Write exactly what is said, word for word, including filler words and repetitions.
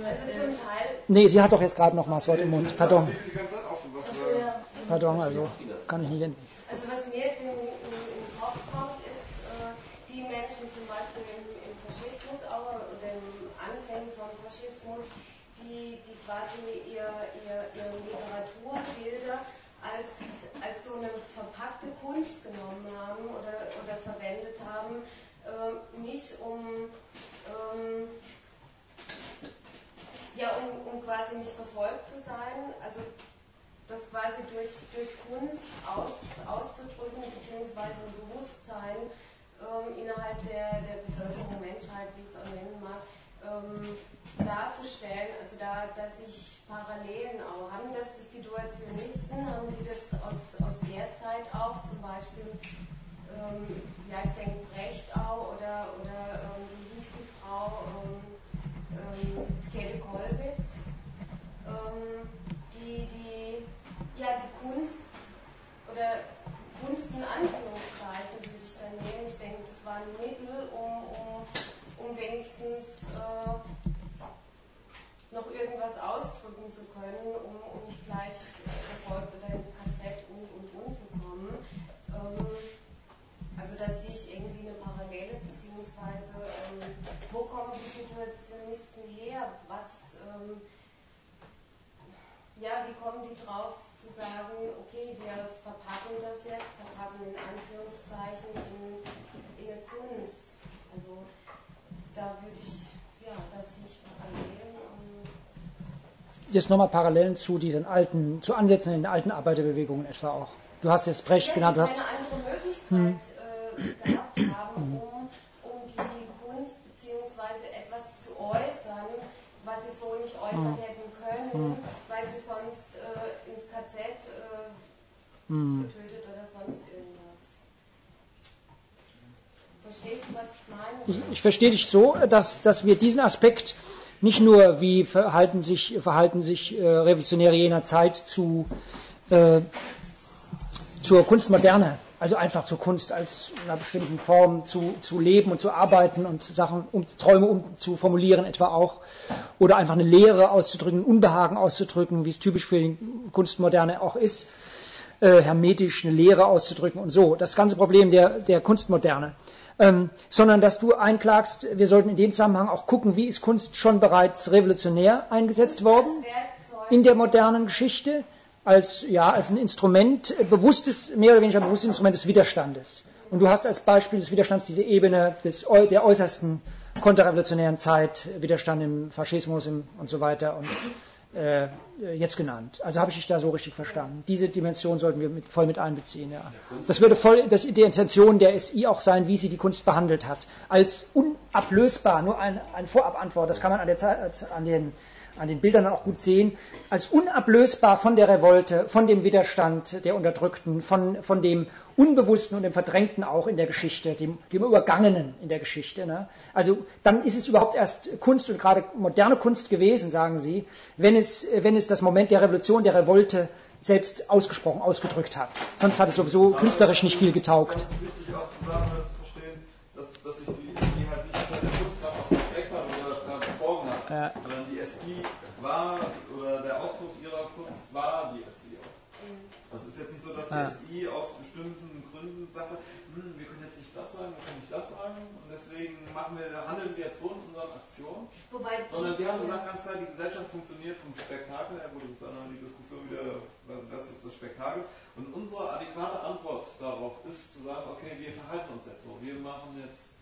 Also zum Teil... Nee, sie hat doch jetzt gerade noch mal das Wort im Mund. Pardon. Die ganze Zeit auch schon was. Also, ja. Pardon, also kann ich nicht... Also was mir jetzt in, in, in den Kopf kommt, ist, äh, die Menschen zum Beispiel im, im Faschismus auch, oder im Anfängen vom Faschismus, die, die quasi ihr, ihr, ihre Literaturbilder als, als so eine verpackte Kunst genommen haben oder, oder verwendet haben, äh, nicht um, ähm, ja, um, um quasi nicht verfolgt zu sein, also das quasi durch, durch Kunst aus, auszudrücken, beziehungsweise ein Bewusstsein ähm, innerhalb der, der Bevölkerung, Menschheit, wie es auch nennen mag, ähm, darzustellen, also da, dass sich Parallelen auch haben, dass die Situationisten, haben die das aus, aus der Zeit auch, zum Beispiel, ähm, ja, ich denke Brecht auch, oder, oder ähm, wie hieß die Frau, ähm, ähm, Käthe Kollwitz, ähm, die, die, ja, die Kunst, oder Kunst in Anführungszeichen würde ich da nehmen, ich denke, das war ein Mittel, um, um, um wenigstens äh, noch irgendwas ausdrücken zu können, um, um nicht gleich äh, verfolgt oder ins K Z und und und zu kommen. Ähm, also da sehe ich irgendwie eine Parallele, beziehungsweise ähm, wo kommen die Situationisten her? Was, ähm, ja, wie kommen die drauf zu sagen, okay, wir verpacken das jetzt, verpacken in Anführungszeichen in, in eine Kunst. Also da würde ich, ja, da sehe ich Parallelen. Jetzt nochmal Parallelen zu diesen alten, zu Ansätzen in den alten Arbeiterbewegungen etwa auch. Du hast jetzt Brecht genannt, du hast... eine andere Möglichkeit hm. äh, gehabt haben, um, um die Kunst bzw. etwas zu äußern, was sie so nicht äußern hm. hätten können, hm. weil sie sonst äh, ins K Z äh, hm. getötet oder sonst irgendwas. Verstehst du, was ich meine? Ich, ich verstehe dich so, dass, dass wir diesen Aspekt nicht nur, wie verhalten sich, verhalten sich äh, Revolutionäre jener Zeit zu, äh, zur Kunstmoderne, also einfach zur Kunst als in einer bestimmten Form zu, zu leben und zu arbeiten und Sachen, um Träume um zu formulieren etwa auch, oder einfach eine Leere auszudrücken, Unbehagen auszudrücken, wie es typisch für die Kunstmoderne auch ist, äh, hermetisch eine Leere auszudrücken und so. Das ganze Problem der, der Kunstmoderne. Ähm, sondern dass du einklagst, wir sollten in dem Zusammenhang auch gucken, wie ist Kunst schon bereits revolutionär eingesetzt worden in der modernen Geschichte, als, ja, als ein Instrument, bewusstes, mehr oder weniger bewusstes Instrument des Widerstandes. Und du hast als Beispiel des Widerstands diese Ebene des, der äußersten konterrevolutionären Zeit, Widerstand im Faschismus im, und so weiter und äh, jetzt genannt. Also habe ich dich da so richtig verstanden. Diese Dimension sollten wir mit, voll mit einbeziehen. Ja. Das würde voll das, die Intention der S I auch sein, wie sie die Kunst behandelt hat. Als unablösbar, nur ein, eine Vorabantwort, das kann man an, der, an, den, an den Bildern auch gut sehen, als unablösbar von der Revolte, von dem Widerstand der Unterdrückten, von, von dem Unbewussten und dem Verdrängten auch in der Geschichte, dem, dem Übergangenen in der Geschichte. Ne? Also dann ist es überhaupt erst Kunst und gerade moderne Kunst gewesen, sagen Sie, wenn es, wenn es das Moment der Revolution, der Revolte selbst ausgesprochen, ausgedrückt hat. Sonst hat es sowieso aber künstlerisch nicht viel getaugt. Das ist wichtig auch zu sagen oder zu verstehen, dass, dass sich die S I halt nicht unter der Kunst daraus versteckt hat oder daran verborgen hat, ja. sondern die S I war, oder der Ausdruck ihrer Kunst war die S I auch. Das ist jetzt nicht so, dass die ja. S I aus bestimmten Gründen sagt, hm, wir können jetzt nicht das sagen, wir können nicht das sagen und deswegen machen wir, handeln wir jetzt so in unseren Aktionen. Wobei sondern sie haben gesagt ganz klar, die Gesellschaft funktioniert vom Spektakel her, wo du dann die Diskussion wieder, was ist das Spektakel? Und unsere adäquate Antwort darauf ist zu sagen, okay, wir verhalten uns jetzt so, wir machen jetzt